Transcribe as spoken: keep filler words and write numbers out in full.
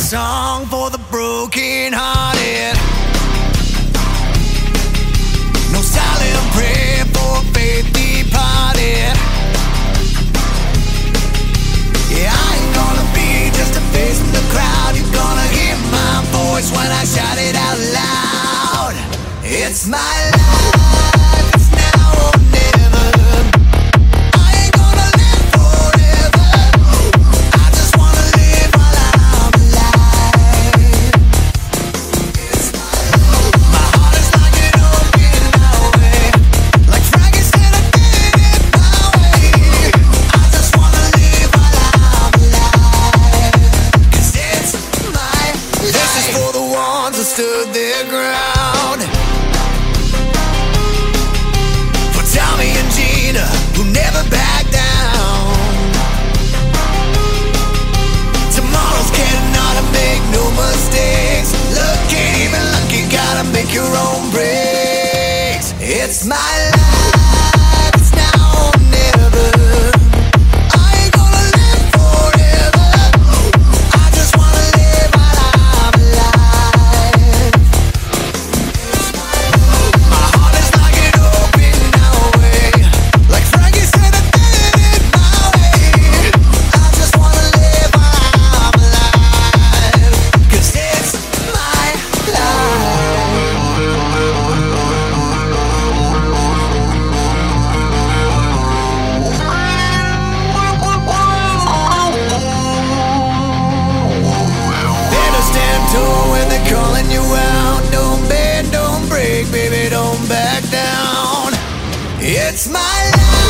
song for the broken hearted. No silent prayer for faith departed. Yeah, I ain't gonna be just a face in the crowd. You're gonna hear my voice when I shout it out loud. It's my life, it's now or never. I ain't gonna live forever. I just wanna live while I'm alive. It's my life. My heart is like an open highway. Like Frankenstein, I did it my way. I just wanna live while I'm alive. 'Cause it's my life. This is for the ones who stood their ground. For Tommy and Gina, who never back down. Tomorrow's cannot make no mistakes. Look, ain't even lucky, gotta make your own breaks. It's my life, it's now or never. I ain't gonna live forever. I just wanna live while I'm alive. My heart is like an open highway. Like Frankie said, I did it my way. I just wanna live while I'm alive. 'Cause it's my Better stand tall when they're calling you out. Don't bend, don't break, baby, don't back down. It's my life.